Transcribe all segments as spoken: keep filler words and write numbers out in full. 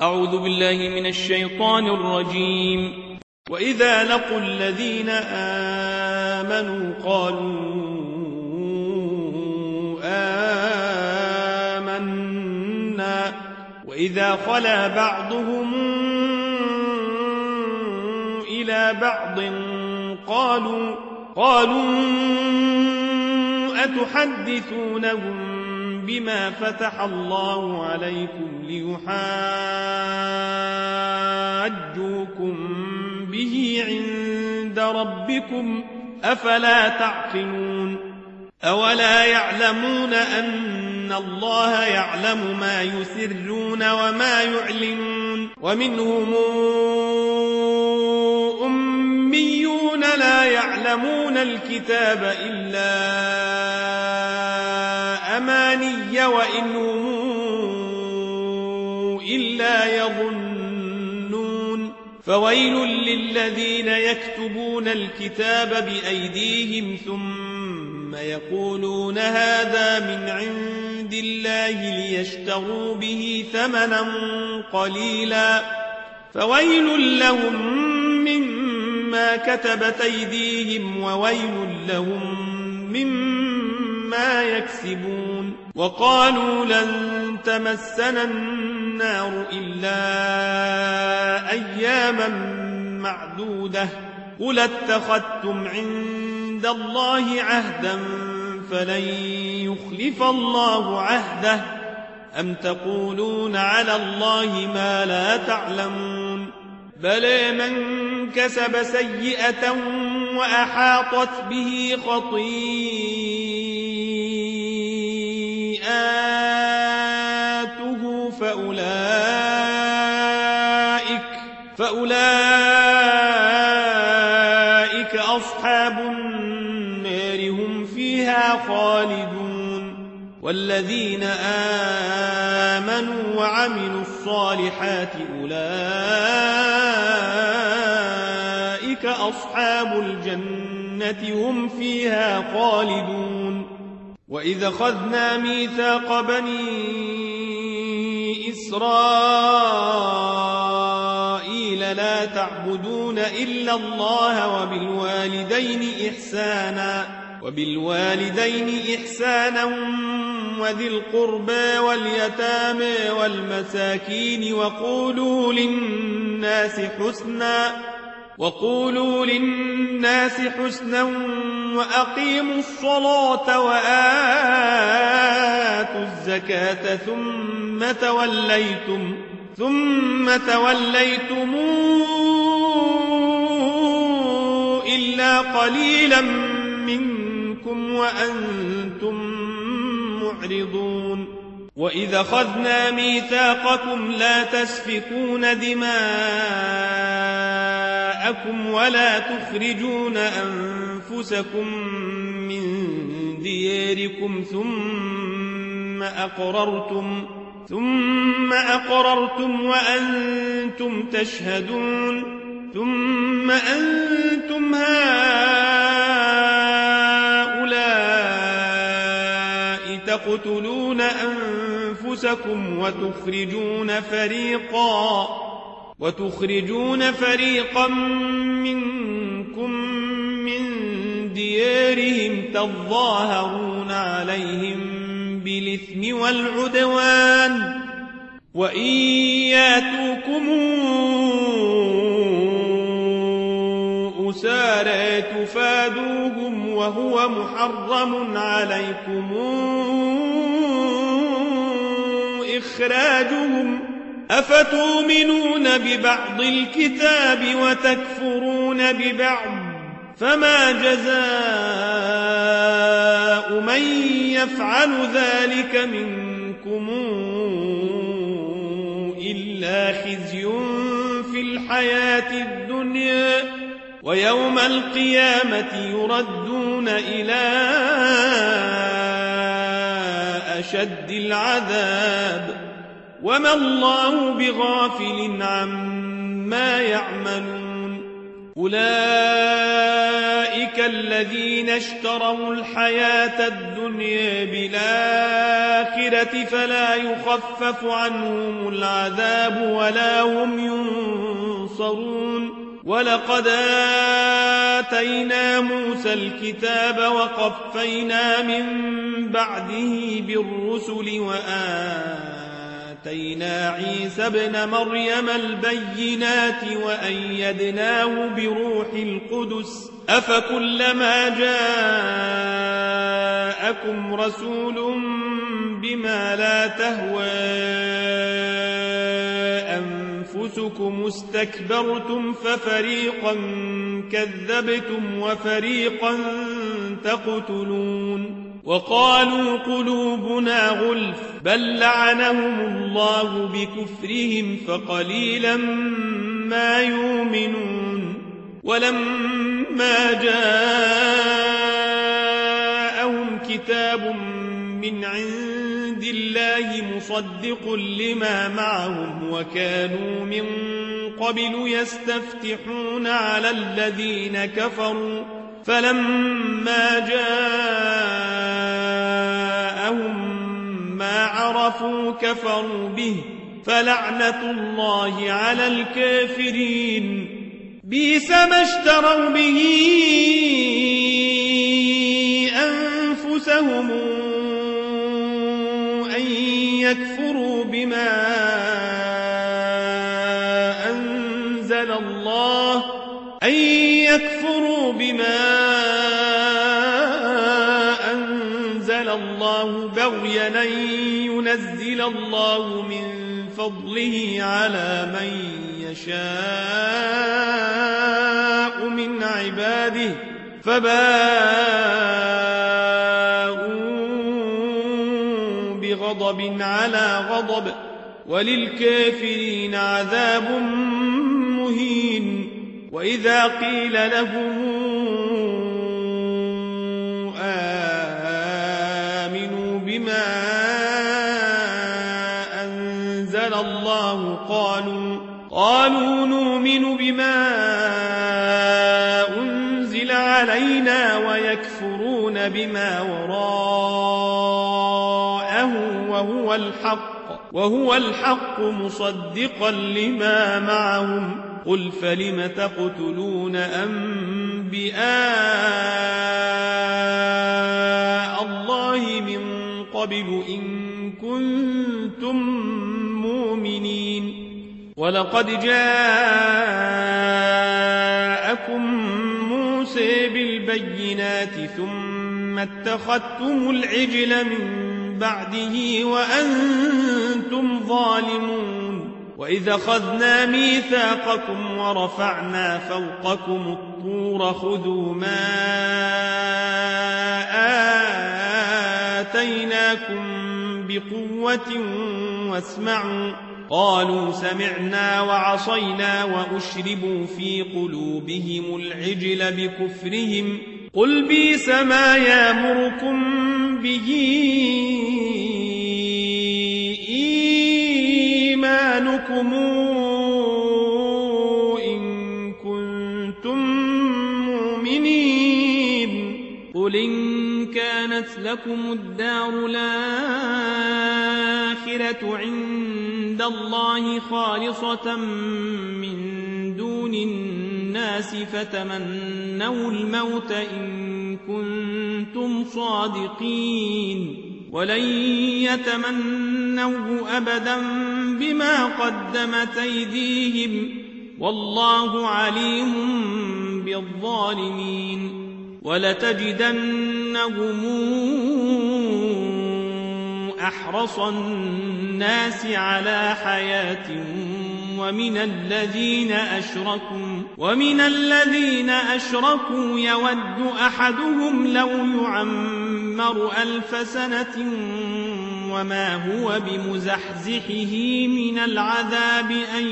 أعوذ بالله من الشيطان الرجيم. وإذا لقوا الذين آمنوا قالوا آمنا وإذا خلا بعضهم إلى بعض قالوا قالوا أتحدثونهم بما فتح الله عليكم ليحاجوكم به عند ربكم أفلا تعقلون أولا يعلمون أن الله يعلم ما يسرون وما يعلنون ومنهم أميون لا يعلمون الكتاب إلا أماني وإنهم إلا يظنون فويل للذين يكتبون الكتاب بأيديهم ثم يقولون هذا من عند الله ليشتروا به ثمنا قليلا فويل لهم مما كتبت أيديهم وويل لهم مما يكسبون وقالوا لن تمسنا النار إلا أياما معدودة قل اتخذتم عند الله عهدا فلن يخلف الله عهده أم تقولون على الله ما لا تعلمون بلى من كسب سيئة وأحاطت به خطيئاته فأولئك فأولئك أصحاب النار هم فيها خالدون والذين آمنوا وعملوا الصالحات أولئك أصحاب الجنة هم فيها خالدون وإذا أخذنا ميثاق بني إسرائيل لا تعبدون إلا الله وبالوالدين إحسانا وبالوالدين إحسانا وذي القربى واليتامى والمساكين وقولوا للناس حسنا وقولوا للناس حسنا وأقيموا الصلاة وآتوا الزكاة ثم توليتم ثم توليتم إلا قليلا منكم وأنتم معرضون وإذا أخذنا ميثاقكم لا تسفكون دماءكم ولا تخرجون أنفسكم من دياركم ثم أقررتم ثم أقررتم وأنتم تشهدون ثم أنتم هؤلاء تقتلون أنفسكم وتخرجون فريقا وتخرجون فريقا منكم من ديارهم تظاهرون عليهم بالإثم والعدوان وإن ياتوكم أسارى تفادوهم وهو محرم عليكم إخراجهم أفتؤمنون ببعض الكتاب وتكفرون ببعض فما جزاء من يفعل ذلك منكم إلا خزي في الحياة الدنيا ويوم القيامة يردون إلى أشد العذاب وما الله بغافل عما يعملون أولئك الذين اشتروا الحياة الدنيا بالآخرة فلا يخفف عنهم العذاب ولا هم ينصرون ولقد آتينا موسى الكتاب وقفينا من بعده بالرسل وآتينا عيسى ابن مريم البينات وأيدناه بروح القدس أفكلما جاءكم رسول بما لا تهوى أنفسكم استكبرتم ففريقا كذبتم وفريقا تقتلون وقالوا قلوبنا غلف بل لعنهم الله بكفرهم فقليلا ما يؤمنون ولما جاءهم كتاب من عند الله مصدق لما معهم وكانوا من قبل يستفتحون على الذين كفروا فلما جاءهم ما عرفوا كفروا به فلعنة الله على الكافرين بئس ما اشتروا به أنفسهم أن يكفروا بما أنزل الله أن يكفروا بما أنزل الله بغيا أن ينزل الله من فضله على من يشاء من عباده فباءوا بغضب على غضب وللكافرين عذاب مهين وإذا قيل لهم آمنوا بما أنزل الله قالوا قالوا نؤمن بما أنزل علينا ويكفرون بما وراءه وهو الحق وهو الحق مصدقا لما معهم قل فلم تقتلون أنبياء الله من قبل إن كنتم مؤمنين ولقد جاءكم موسى بالبينات ثم اتخذتم العجل من بعده وأنتم ظالمون وإذا أخذنا ميثاقكم ورفعنا فوقكم الطور خذوا ما آتيناكم بقوة واسمعوا قالوا سمعنا وعصينا وأشربوا في قلوبهم العجل بكفرهم قل بئس ما يأمركم به إيمانكم إن كنتم مؤمنين قل إن كانت لكم الدار الآخرة عند الله خالصة من دون الناس فتمنوا الموت إن كنتم صادقين ولن يتمنوه أبدا بما قدمت أيديهم والله عليم بالظالمين ولتجدنهم أحرص الناس على حياة ومن الذين أشركوا ومن الذين أشركوا يود أحدهم لو يعمر ألف سنة وما هو بمزحزحه من العذاب أن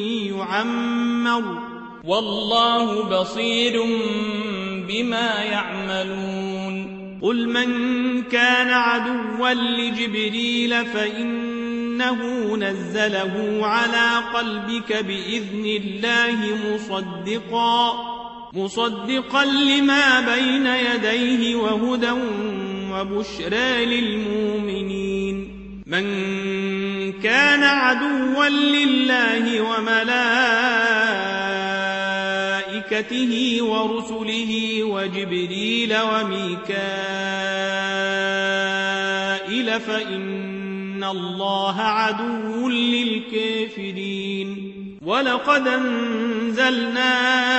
يعمر والله بصير بما يعملون قل من كان عدوا لجبريل فإنه نزله على قلبك بإذن الله مصدقا مصدقا لما بين يديه وهدى وبشرى للمؤمنين من كان عدوا لله وملائكته ورسله وجبريل وميكائيل فإن الله عدو للكافرين ولقد أنزلنا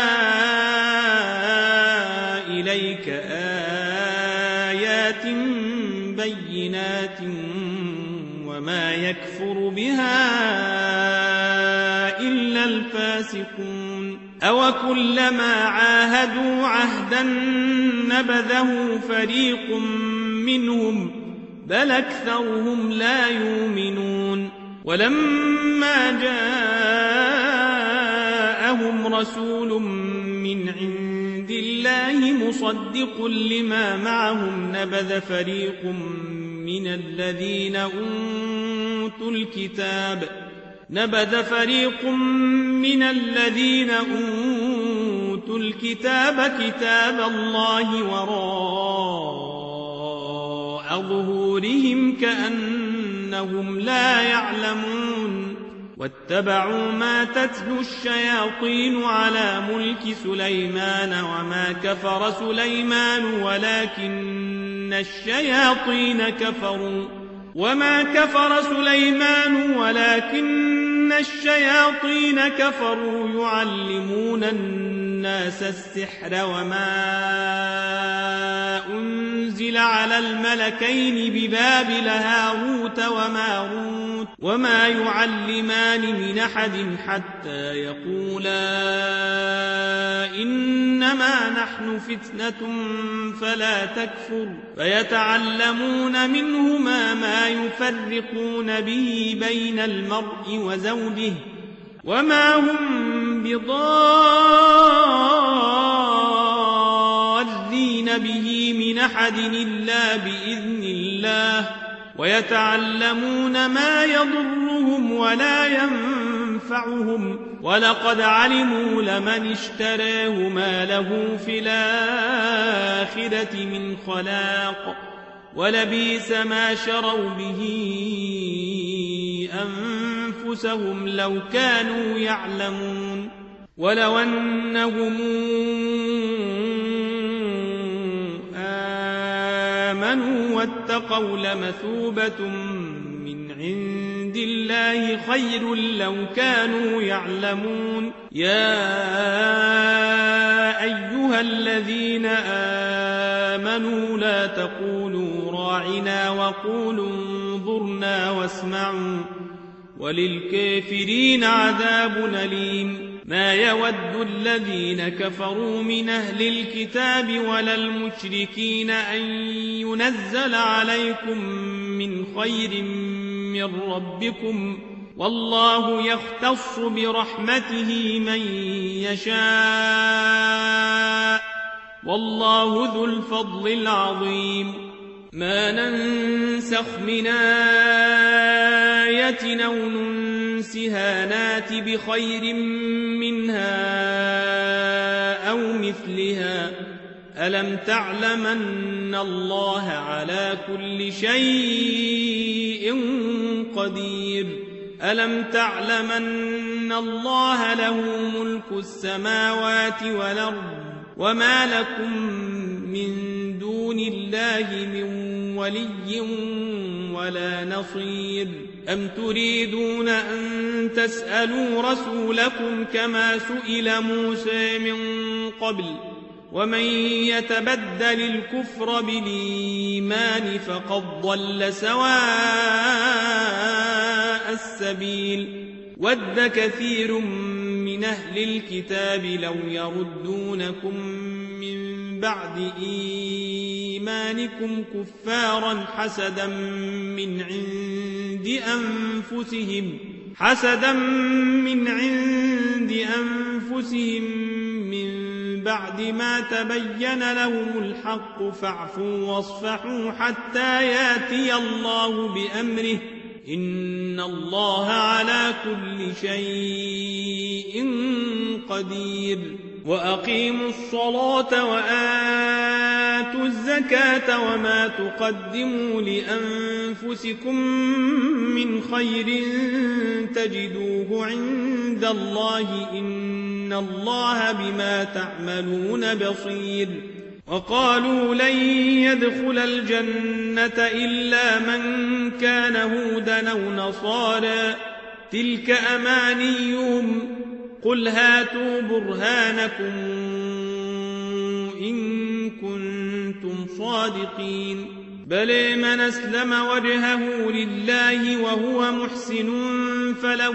إليك آيات بينات وما يكفر بها إلا الفاسقون أوكلما عاهدوا عهدا نبذه فريق منهم بل أكثرهم لا يؤمنون ولما جاءهم رسول من عند الله مصدق لما معهم نبذ فريق من الذين أوتوا الكتاب نبذ فريق من الذين أوتوا الكتاب كتاب الله وراء ظهورهم كأنهم لا يعلمون واتبعوا ما تتلو الشياطين على ملك سليمان وما كفر سليمان ولكن الشياطين كفروا وما كفر سليمان ولكن الشياطين كفروا يعلمون الناس السحر وما أنزل على الملكين ببابل هاروت وماروت وما يعلمان من أحد حتى يقولا إنما نحن فتنة فلا تكفر فيتعلمون منهما ما يفرقون به بين المرء وزوجه وما هم بضارين به من أحد إلا بإذن الله ويتعلمون ما يضرهم ولا ينفعهم ولقد علموا لمن اشتراه ما له في الآخرة من خلاق ولبئس ما شروا به أنفسهم لو كانوا يعلمون ولو أنهم آمنوا واتقوا لمثوبة من عند الله خير لو كانوا يعلمون يا أيها الذين آمنوا لا تقولوا راعنا وقولوا انظرنا واسمعوا وللكافرين عذاب أليم ما يود الذين كفروا من أهل الكتاب ولا المشركين أن ينزل عليكم من خير من ربكم والله يختص برحمته من يشاء والله ذو الفضل العظيم ما ننسخ من آية أو ننسها نات بخير منها أو مثلها ألم تعلم أن الله على كل شيء قدير ألم تعلم أن الله له ملك السماوات والأرض وما لكم من دون الله من ولي ولا نصير أم تريدون أن تسألوا رسولكم كما سئل موسى من قبل ومن يتبدل الكفر بالإيمان فقد ضل سواء السبيل ود كثير من أهل الكتاب لو يردونكم من بعد إيمانكم كفارا حسدا من عند أنفسهم حسدا من عند أنفسهم من بعد ما تبين لهم الحق فاعفوا واصفحوا حتى ياتي الله بأمره إن الله على كل شيء قدير وأقيموا الصلاة وآتوا الزكاة وما تقدموا لأنفسكم من خير تجدوه عند الله إن الله بما تعملون بصير. وقالوا لن يدخل الجنة إلا من كان هودا أو نصارى تلك أمانيهم قل هاتوا برهانكم إن كنتم صادقين بل من أسلم وجهه لله وهو محسن فله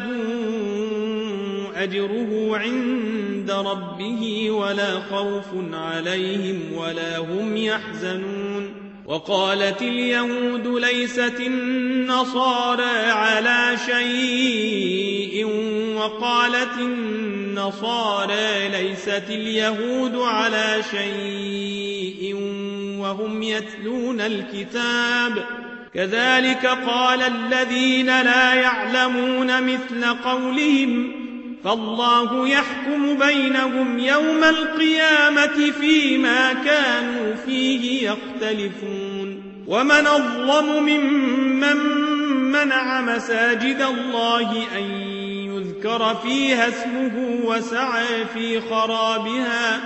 أجره عند ربه ولا خوف عليهم ولا هم يحزنون. وقالت اليهود ليست النصارى على شيء وقالت النصارى ليست اليهود على شيء وهم يتلون الكتاب كذلك قال الذين لا يعلمون مثل قولهم فالله يحكم بينهم يوم القيامة فيما كانوا فيه يختلفون. ومن أظلم ممن منع مساجد الله أن يذكر فيها اسمه وسعى في خرابها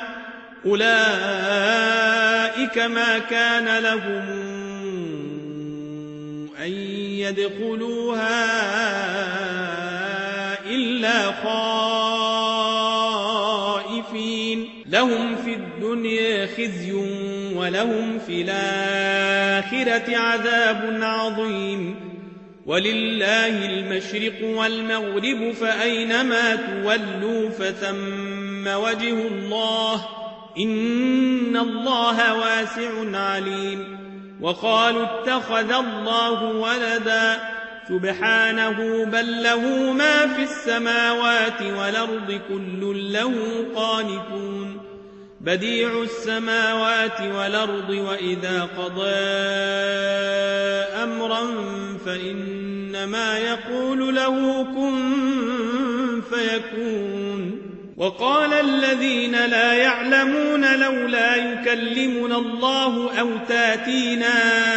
أولئك ما كان لهم أن يدخلوها إلا خائفين لهم في الدنيا خزي ولهم في الآخرة عذاب عظيم. ولله المشرق والمغرب فأينما تولوا فثم وجه الله إن الله واسع عليم. وقالوا اتخذ الله ولدا سبحانه بل له ما في السماوات والأرض كل له قانتون بديع السماوات والأرض وإذا قضى أمرا فإنما يقول له كن فيكون. وقال الذين لا يعلمون لولا يكلمنا الله أو تاتينا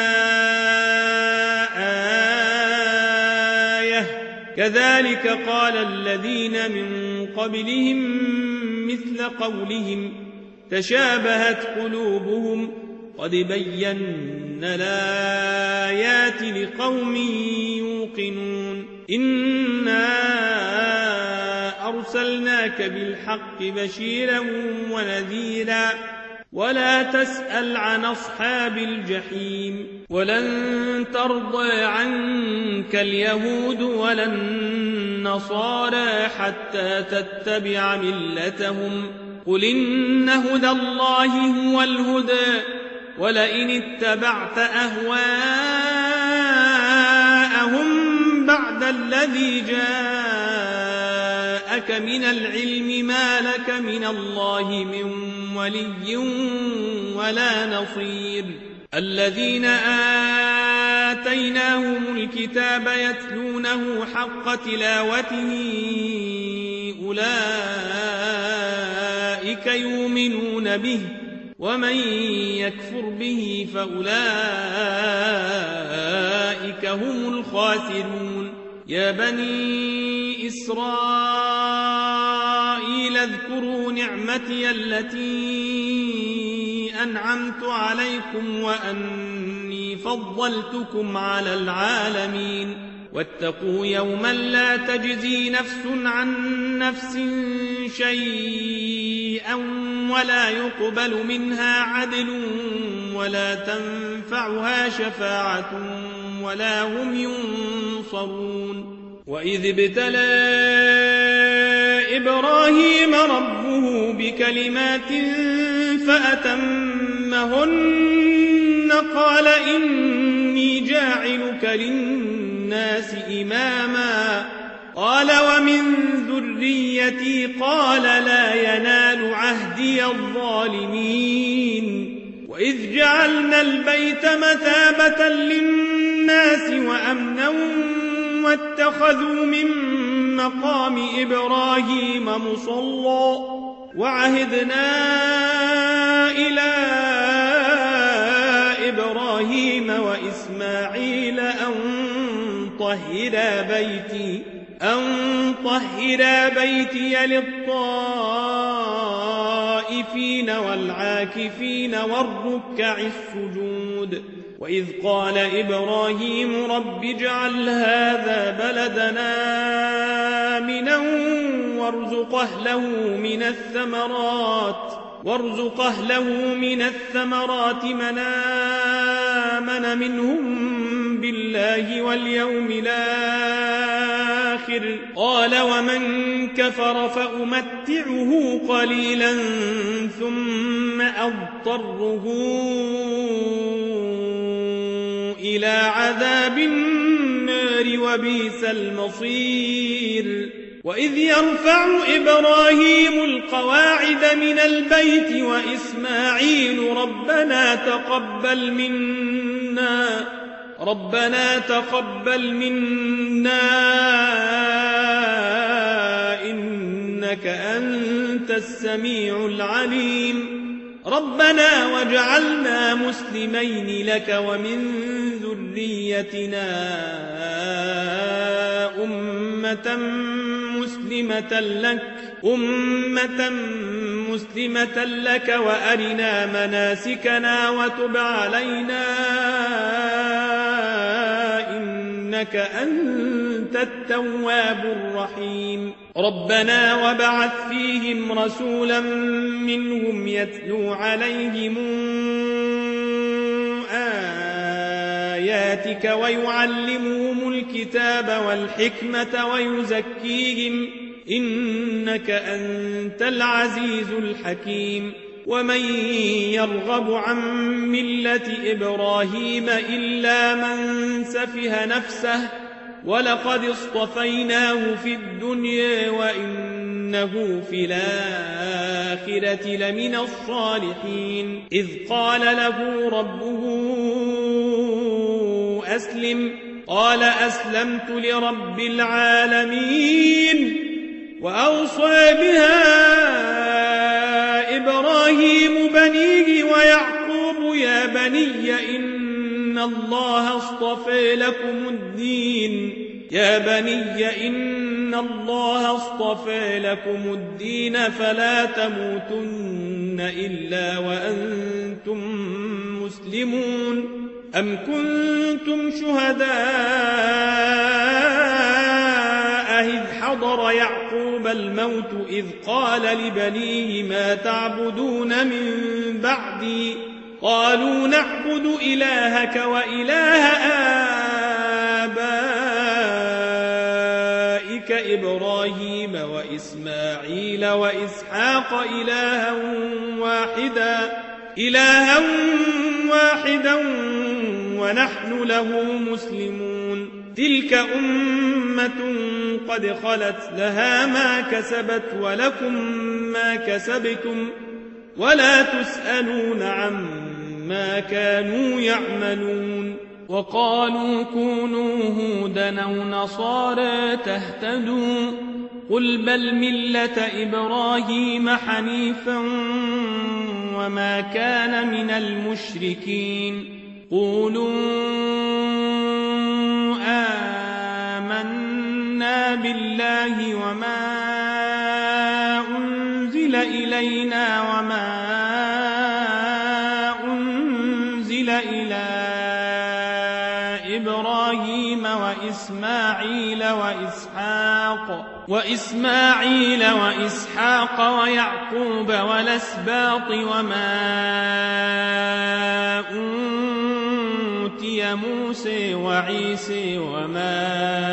آية كذلك قال الذين من قبلهم مثل قولهم تشابهت قلوبهم قد بينا الآيات لقوم يوقنون. إنا أرسلناك بالحق بشيرا ونذيرا ولا تسأل عن أصحاب الجحيم. ولن ترضى عنك اليهود ولا النصارى حتى تتبع ملتهم قل إن هدى الله هو الهدى ولئن اتبعت أهواءهم بعد الذي جاءك من العلم ما لك من الله من ولي ولا نصير. الذين آتيناهم الكتاب يتلونه حق تلاوته أولئك يؤمنون به ومن يكفر به فأولئك هم الخاسرون. يا بني إسرائيل اذكروا نعمتي التي أنعمت عليكم وأني فضلتكم على العالمين. واتقوا يوما لا تجزي نفس عن نفس شيئا ولا يقبل منها عدل ولا تنفعها شفاعة ولا هم ينصرون. وإذ ابتلى إبراهيم ربه بكلمات فأتمهن قال إني جاعلك للناس إماما قال ومن ذريتي قال لا ينال عهدي الظالمين. وإذ جعلنا البيت مثابة للناس وأمنا واتخذوا من مقام إبراهيم مصلى وعهدنا إلى إبراهيم وإسماعيل أن طهرا بيتي أن طهرا بيتي للطائفين والعاكفين والركع السجود. وإذ قال إبراهيم رب اجعل هذا بلدنا آمنا وارزق أهله من الثمرات وارزق أهله من الثمرات من آمن منهم بالله واليوم الآخر قال ومن كفر فأمتعه قليلا ثم أضطره إلى عذاب النار وبئس المصير. وإذ يرفع إبراهيم القواعد من البيت وإسماعيل ربنا تقبل منا ربنا تقبل منا إنك أنت السميع العليم ربنا واجعلنا مسلمين لك ومن ذريتنا أمة مسلمة لك أمة مسلمة لك وأرنا مناسكنا وتب علينا إنك أنت التواب الرحيم. ربنا وابعث فيهم رسولا منهم يتلو عليهم آياتك ويعلمهم الكتاب والحكمة ويزكيهم إنك أنت العزيز الحكيم. ومن يرغب عن ملة إبراهيم إلا من سفه نفسه ولقد اصطفيناه في الدنيا وإنه في الآخرة لمن الصالحين. إذ قال له ربه أسلم قال أسلمت لرب العالمين. وأوصى بها إبراهيم بنيه ويعقوب يا بني إن الله اصطفى لكم الدين يا بني إن الله اصطفى لكم الدين فلا تموتن إلا وأنتم مسلمون. أم كنتم شهداء إذ حضر يعقوب الموت إذ قال لبنيه ما تعبدون من بعدي قالوا نعبد إلهك وإله آبائك إبراهيم وإسماعيل وإسحاق إلها واحدا إلها واحدا ونحن له مسلمون. تلك أمة قد خلت لها ما كسبت ولكم ما كسبتم ولا تسألون عما كانوا يعملون. وقالوا كونوا هودا أو نصارى تهتدوا قل بل ملة إبراهيم حنيفا وما كان من المشركين. قولوا آمنا بالله وما أنزل إلينا وما أنزل إلى إبراهيم وإسماعيل وإسحاق وإسماعيل وإسحاق ويعقوب والأسباط وما أوتي موسى وعيسى وما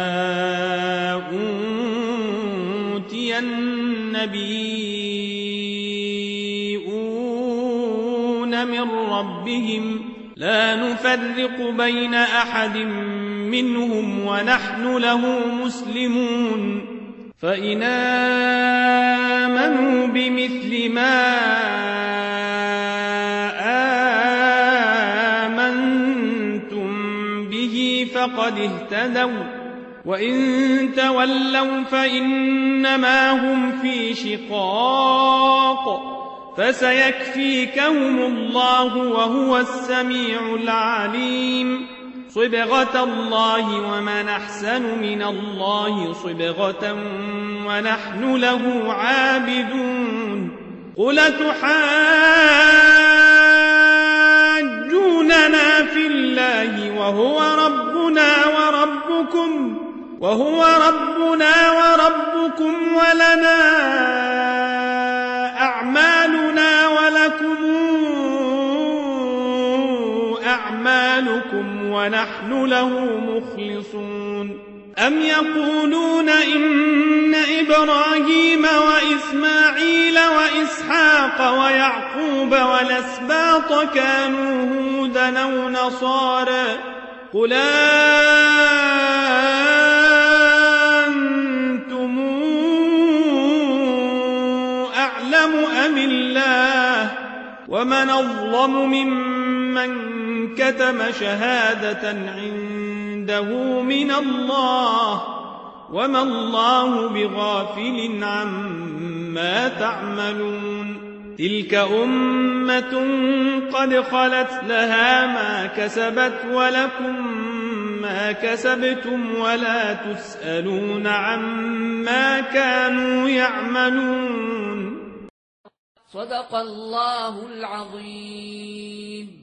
أوتي النبيون من ربهم لا نفرق بين أحد منهم ونحن له مسلمون. فإن آمنوا بمثل ما آمنتم به فقد اهتدوا وإن تولوا فإنما هم في شقاق فسيكفيكهم الله وهو السميع العليم صبغة الله ومن أحسن من الله صبغة ونحن له عابدون قل تحاجوننا في الله وهو ربنا وربكم وهو ربنا وربكم ولنا أعمالنا ولكم أعمالكم ونحن له مخلصون أم يقولون إن إبراهيم وإسماعيل وإسحاق ويعقوب والأسباط كانوا هودا أو نصارى قل أنتم أعلم أم الله ومن أظلم ممن كتم شهادة عنده من الله وما الله بغافل عما تعملون تلك أمة قد خلت لها ما كسبت ولكم ما كسبتم ولا تسألون عما كانوا يعملون صدق الله العظيم.